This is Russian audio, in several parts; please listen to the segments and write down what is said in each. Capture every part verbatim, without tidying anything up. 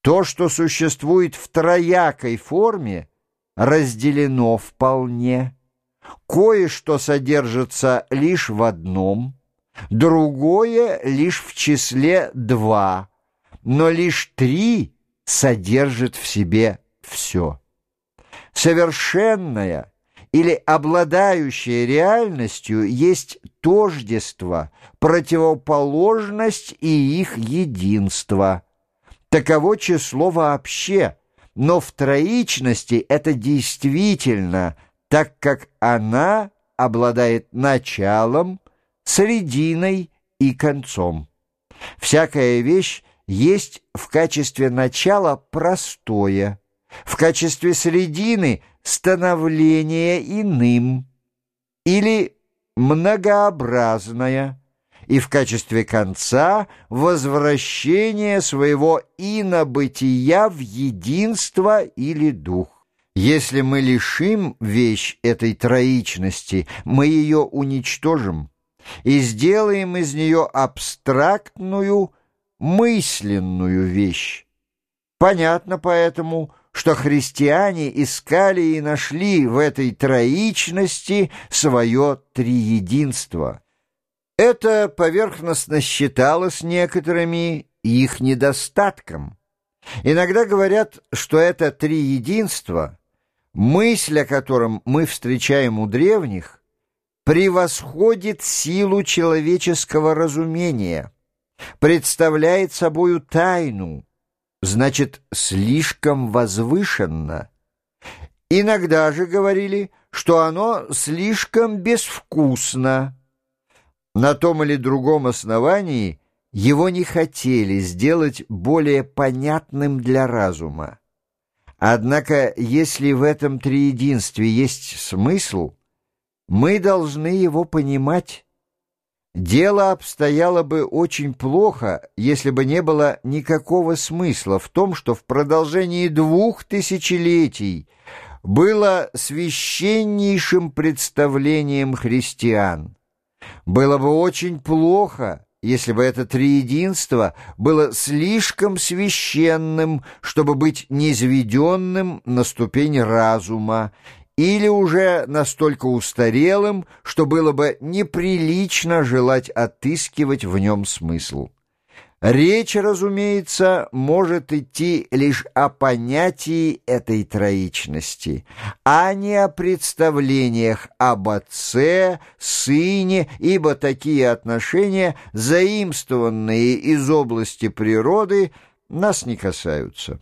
То, что существует в троякой форме, разделено вполне. Кое-что содержится лишь в одном, другое лишь в числе два, но лишь три содержит в себе все. Совершенная или обладающая реальностью есть тождество, противоположность и их единство. Таково число вообще, но в троичности это действительно, так как она обладает началом, срединой и концом. Всякая вещь есть в качестве начала простое, в качестве средины становление иным или многообразное, и в качестве конца возвращение своего инобытия в единство или дух. Если мы лишим вещь этой троичности, мы ее уничтожим и сделаем из нее абстрактную, мысленную вещь. Понятно поэтому, что христиане искали и нашли в этой троичности свое триединство. Это поверхностно считалось некоторыми их недостатком. Иногда говорят, что это триединство, мысль о котором мы встречаем у древних, превосходит силу человеческого разумения, представляет собою тайну, значит, слишком возвышенно. Иногда же говорили, что оно слишком безвкусно. На том или другом основании его не хотели сделать более понятным для разума. Однако, если в этом триединстве есть смысл, мы должны его понимать. Дело обстояло бы очень плохо, если бы не было никакого смысла в том, что в продолжении двух тысячелетий было священнейшим представлением христиан. Было бы очень плохо, если бы это триединство было слишком священным, чтобы быть низведенным на ступень разума, или уже настолько устарелым, что было бы неприлично желать отыскивать в нем смысл. Речь, разумеется, может идти лишь о понятии этой троичности, а не о представлениях об Отце, Сыне, ибо такие отношения, заимствованные из области природы, нас не касаются.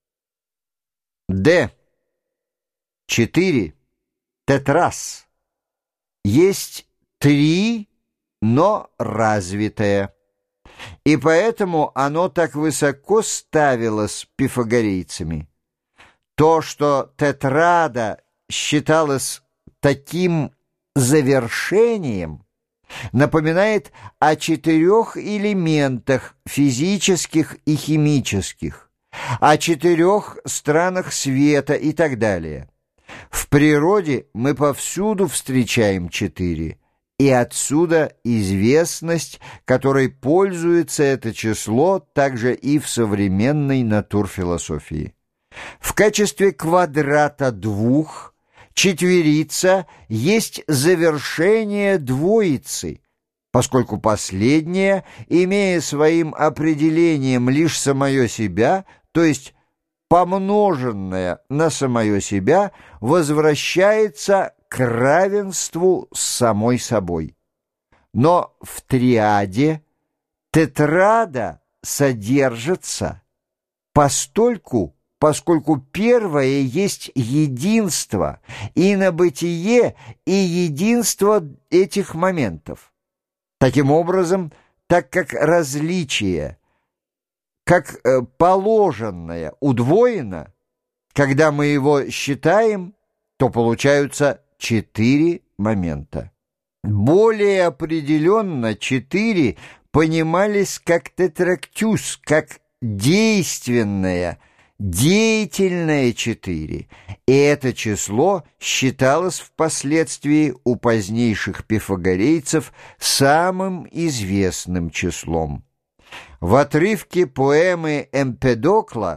Д. Четыре. Тетрас. Есть три, но развитое. И поэтому оно так высоко ставилось пифагорейцами. То, что тетрада считалось таким завершением, напоминает о четырех элементах физических и химических, о четырех странах света и так далее. В природе мы повсюду встречаем четыре, и отсюда известность, которой пользуется это число также и в современной натурфилософии. В качестве квадрата двух четверица есть завершение двоицы, поскольку последняя, имея своим определением лишь самое себя, то есть помноженное на самое себя, возвращается к равенству с самой собой. Но в триаде тетрада содержится постольку, поскольку первое есть единство, инобытие и единство этих моментов. Таким образом, так как различие, как э, положенное, удвоено, когда мы его считаем, то получаются четыре момента. Более определенно четыре понимались как тетрактюс, как действенное, деятельное четыре, и это число считалось впоследствии у позднейших пифагорейцев самым известным числом. В отрывке поэмы Эмпедокла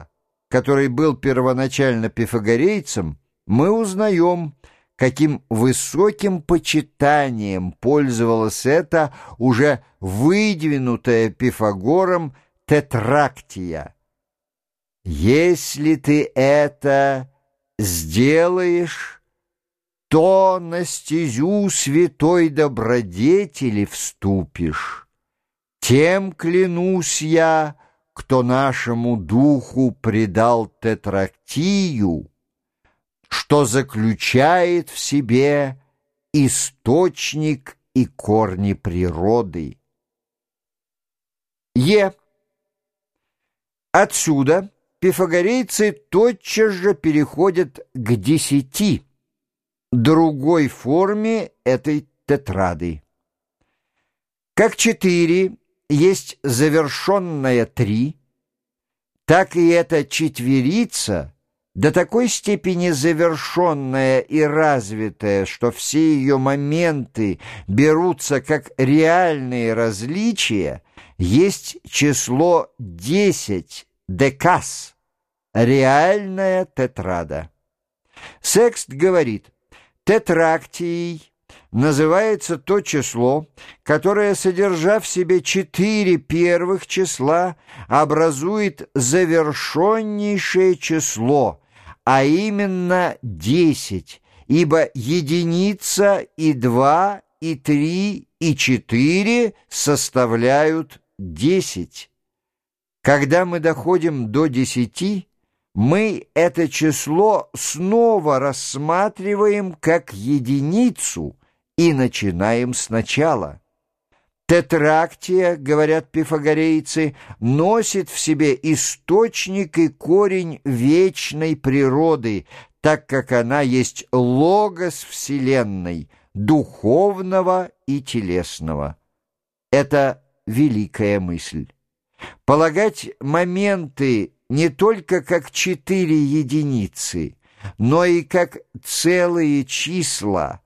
который был первоначально пифагорейцем, мы узнаем, каким высоким почитанием пользовалась эта уже выдвинутая Пифагором тетрактия. «Если ты это сделаешь, то на стезю святой добродетели вступишь. Тем клянусь я, кто нашему духу предал тетрактию, что заключает в себе источник и корни природы». Е. Отсюда пифагорейцы тотчас же переходят к десяти, другой форме этой тетрады. Как четыре есть завершенная три, так и эта четверица до такой степени завершенная и развитая, что все ее моменты берутся как реальные различия, есть число десять, декас, реальная тетрада. Секст говорит, тетрактией называется то число, которое, содержа в себе четыре первых числа, образует завершеннейшее число, а именно десять, ибо единица и два, и три, и четыре составляют десять. Когда мы доходим до десяти, мы это число снова рассматриваем как единицу и начинаем сначала. Тетрактия, говорят пифагорейцы, носит в себе источник и корень вечной природы, так как она есть логос вселенной, духовного и телесного. Это великая мысль. Полагать моменты не только как четыре единицы, но и как целые числа,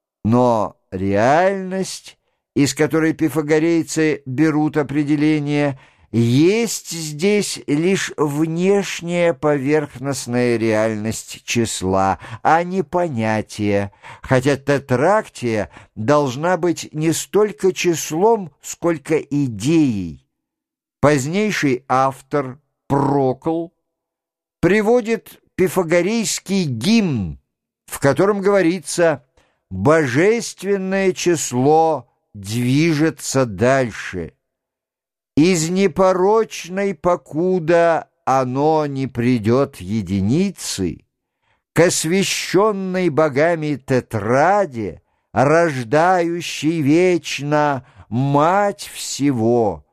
но реальность, из которой пифагорейцы берут определение, есть здесь лишь внешняя поверхностная реальность числа, а не понятие, хотя тетрактия должна быть не столько числом, сколько идеей. Позднейший автор Прокл приводит пифагорейский гимн, в котором говорится «божественное число движется дальше. Из непорочной, покуда оно не придет единицы, к освященной богами тетраде, рождающей вечно мать всего,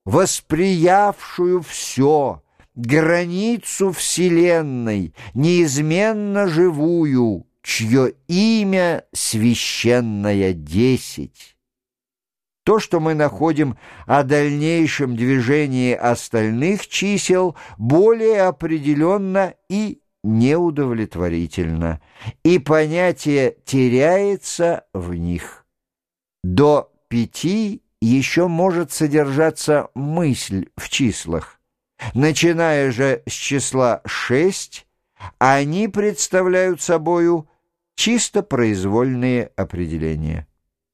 восприявшую все, границу вселенной, неизменно живую, чье имя священное десять». То, что мы находим о дальнейшем движении остальных чисел, более определенно и неудовлетворительно, и понятие теряется в них. До пяти еще может содержаться мысль в числах. Начиная же с числа шесть, они представляют собою чисто произвольные определения.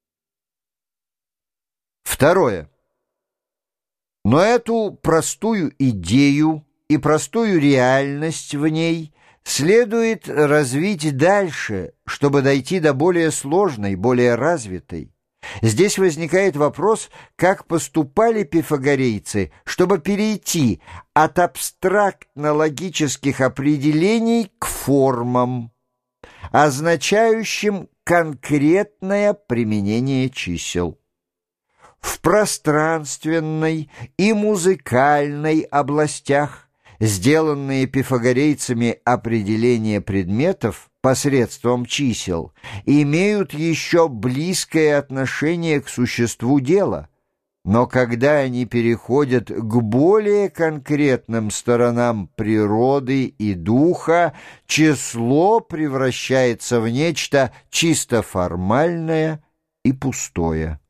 Второе. Но эту простую идею и простую реальность в ней следует развить дальше, чтобы дойти до более сложной, более развитой. Здесь возникает вопрос, как поступали пифагорейцы, чтобы перейти от абстрактно-логических определений к формам, означающим конкретное применение чисел. В пространственной и музыкальной областях сделанные пифагорейцами определения предметов посредством чисел имеют еще близкое отношение к существу дела, но когда они переходят к более конкретным сторонам природы и духа, число превращается в нечто чисто формальное и пустое.